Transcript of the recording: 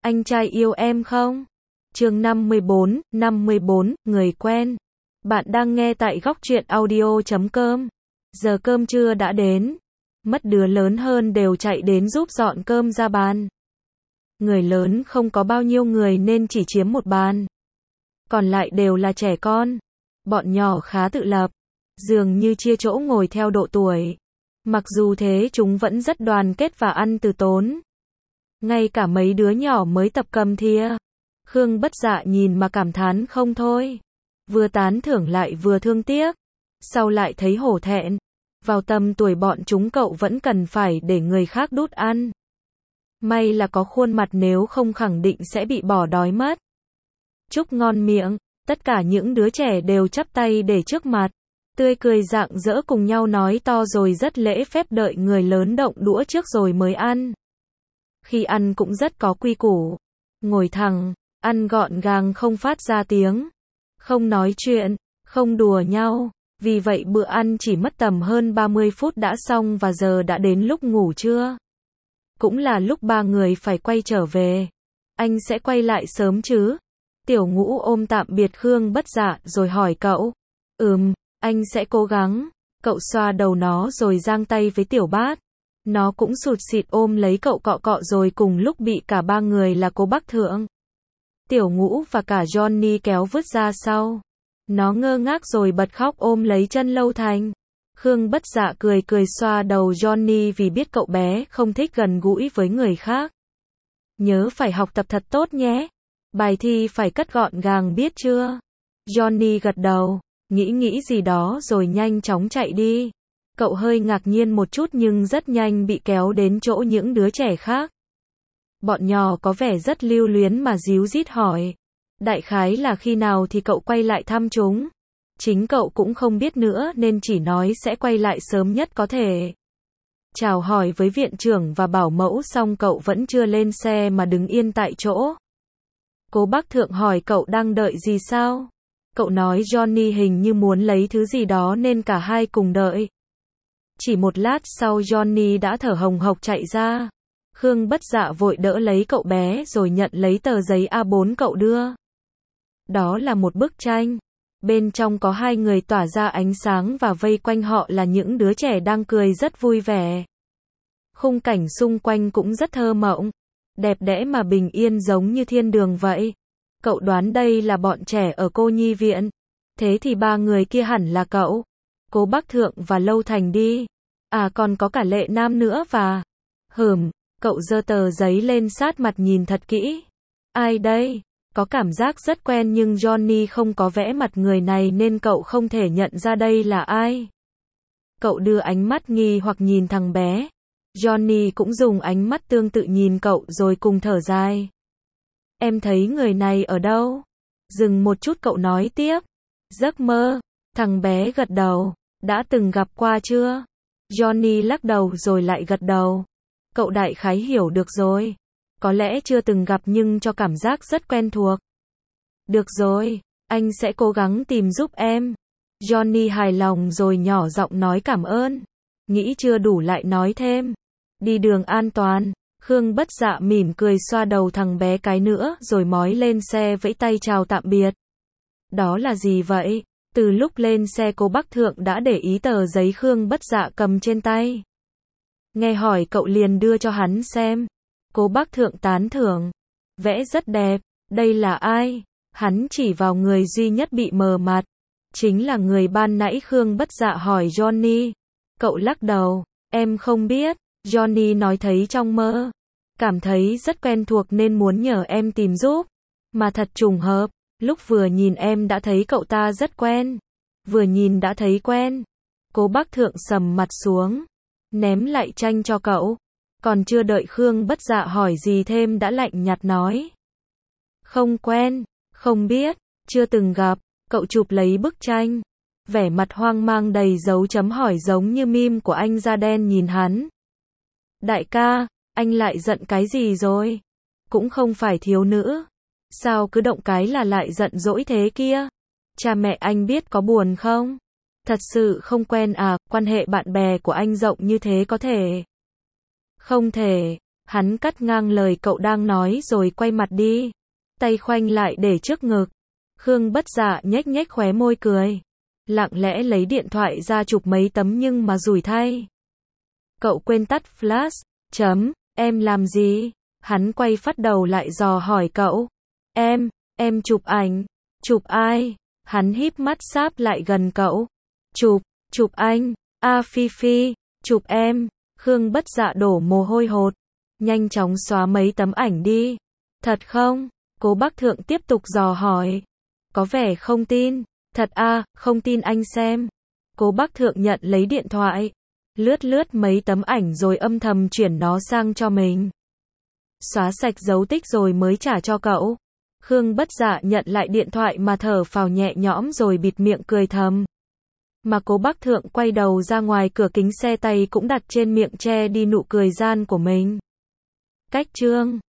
Anh trai yêu em không? Chương 54, người quen. Bạn đang nghe tại góc truyện audio.com. Giờ cơm trưa đã đến. Mất đứa lớn hơn đều chạy đến giúp dọn cơm ra bàn. Người lớn không có bao nhiêu người nên chỉ chiếm một bàn. Còn lại đều là trẻ con. Bọn nhỏ khá tự lập. Dường như chia chỗ ngồi theo độ tuổi. Mặc dù thế chúng vẫn rất đoàn kết và ăn từ tốn. Ngay cả mấy đứa nhỏ mới tập cầm thìa. Khương Bất Dạ nhìn mà cảm thán không thôi. Vừa tán thưởng lại vừa thương tiếc. Sau lại thấy hổ thẹn. Vào tầm tuổi bọn chúng cậu vẫn cần phải để người khác đút ăn. May là có khuôn mặt, nếu không khẳng định sẽ bị bỏ đói mất. Chúc ngon miệng. Tất cả những đứa trẻ đều chắp tay để trước mặt. Tươi cười rạng rỡ cùng nhau nói to rồi rất lễ phép đợi người lớn động đũa trước rồi mới ăn. Khi ăn cũng rất có quy củ. Ngồi thẳng, ăn gọn gàng không phát ra tiếng. Không nói chuyện, không đùa nhau. Vì vậy bữa ăn chỉ mất tầm hơn 30 phút đã xong và giờ đã đến lúc ngủ trưa. Cũng là lúc ba người phải quay trở về. Anh sẽ quay lại sớm chứ? Tiểu Ngũ ôm tạm biệt Khương Bất Dạ rồi hỏi cậu. Anh sẽ cố gắng. Cậu xoa đầu nó rồi giang tay với Tiểu Bát. Nó cũng sụt sịt ôm lấy cậu cọ cọ rồi cùng lúc bị cả ba người là Cố Bắc Thượng, Tiểu Ngũ và cả Johnny kéo vứt ra sau. Nó ngơ ngác rồi bật khóc ôm lấy chân Lâu Thành. Khương Bất Dạ cười cười xoa đầu Johnny vì biết cậu bé không thích gần gũi với người khác. Nhớ phải học tập thật tốt nhé. Bài thi phải cất gọn gàng biết chưa? Johnny gật đầu, nghĩ gì đó rồi nhanh chóng chạy đi. Cậu hơi ngạc nhiên một chút nhưng rất nhanh bị kéo đến chỗ những đứa trẻ khác. Bọn nhỏ có vẻ rất lưu luyến mà díu dít hỏi. Đại khái là khi nào thì cậu quay lại thăm chúng. Chính cậu cũng không biết nữa nên chỉ nói sẽ quay lại sớm nhất có thể. Chào hỏi với viện trưởng và bảo mẫu xong cậu vẫn chưa lên xe mà đứng yên tại chỗ. Cố Bắc Thượng hỏi cậu đang đợi gì sao? Cậu nói Johnny hình như muốn lấy thứ gì đó nên cả hai cùng đợi. Chỉ một lát sau Johnny đã thở hồng hộc chạy ra. Khương Bất Dạ vội đỡ lấy cậu bé rồi nhận lấy tờ giấy A4 cậu đưa. Đó là một bức tranh. Bên trong có hai người tỏa ra ánh sáng và vây quanh họ là những đứa trẻ đang cười rất vui vẻ. Khung cảnh xung quanh cũng rất thơ mộng. Đẹp đẽ mà bình yên giống như thiên đường vậy. Cậu đoán đây là bọn trẻ ở cô nhi viện. Thế thì ba người kia hẳn là cậu, Cố Bắc Thượng và Lâu Thành đi. À còn có cả Lệ Nam nữa và... Cậu giơ tờ giấy lên sát mặt nhìn thật kỹ. Ai đây? Có cảm giác rất quen nhưng Johnny không có vẽ mặt người này nên cậu không thể nhận ra đây là ai. Cậu đưa ánh mắt nghi hoặc nhìn thằng bé. Johnny cũng dùng ánh mắt tương tự nhìn cậu rồi cùng thở dài. Em thấy người này ở đâu? Dừng một chút cậu nói tiếp. Giấc mơ. Thằng bé gật đầu. Đã từng gặp qua chưa? Johnny lắc đầu rồi lại gật đầu. Cậu đại khái hiểu được rồi. Có lẽ chưa từng gặp nhưng cho cảm giác rất quen thuộc. Được rồi, anh sẽ cố gắng tìm giúp em. Johnny hài lòng rồi nhỏ giọng nói cảm ơn. Nghĩ chưa đủ lại nói thêm. Đi đường an toàn. Khương Bất Dạ mỉm cười xoa đầu thằng bé cái nữa rồi mói lên xe vẫy tay chào tạm biệt. Đó là gì vậy? Từ lúc lên xe Cố Bắc Thượng đã để ý tờ giấy Khương Bất Dạ cầm trên tay. Nghe hỏi cậu liền đưa cho hắn xem. Cố Bắc Thượng tán thưởng. Vẽ rất đẹp. Đây là ai? Hắn chỉ vào người duy nhất bị mờ mặt. Chính là người ban nãy Khương Bất Dạ hỏi Johnny. Cậu lắc đầu. Em không biết. Johnny nói thấy trong mơ. Cảm thấy rất quen thuộc nên muốn nhờ em tìm giúp. Mà thật trùng hợp. Lúc vừa nhìn em đã thấy cậu ta rất quen. Vừa nhìn đã thấy quen. Cố Bắc Thượng sầm mặt xuống. Ném lại tranh cho cậu. Còn chưa đợi Khương Bất Dạ hỏi gì thêm đã lạnh nhạt nói. Không quen, không biết, chưa từng gặp. Cậu chụp lấy bức tranh. Vẻ mặt hoang mang đầy dấu chấm hỏi giống như meme của anh da đen nhìn hắn. Đại ca, anh lại giận cái gì rồi? Cũng không phải thiếu nữ. Sao cứ động cái là lại giận dỗi thế kia? Cha mẹ anh biết có buồn không? Thật sự không quen à, quan hệ bạn bè của anh rộng như thế có thể. Không thể, Hắn cắt ngang lời cậu đang nói rồi quay mặt đi. Tay khoanh lại để trước ngực. Khương Bất Dạ nhếch nhếch khóe môi cười. Lặng lẽ lấy điện thoại ra chụp mấy tấm nhưng mà rủi thay. Cậu quên tắt flash. Em làm gì? Hắn quay phát đầu lại dò hỏi cậu. Em chụp ảnh. Chụp ai? Hắn híp mắt sáp lại gần cậu. Chụp anh. Phi Phi. Chụp em. Khương Bất Dạ đổ mồ hôi hột. Nhanh chóng xóa mấy tấm ảnh đi. Thật không? Cố Bác Thượng tiếp tục dò hỏi. Có vẻ không tin. Thật không tin anh xem. Cố Bác Thượng nhận lấy điện thoại. Lướt mấy tấm ảnh rồi âm thầm chuyển nó sang cho mình. Xóa sạch dấu tích rồi mới trả cho cậu. Khương Bất Dạ nhận lại điện thoại mà thở phào nhẹ nhõm rồi bịt miệng cười thầm. Mà Cố Bác Thượng quay đầu ra ngoài cửa kính xe, tay cũng đặt trên miệng che đi nụ cười gian của mình. Cách chương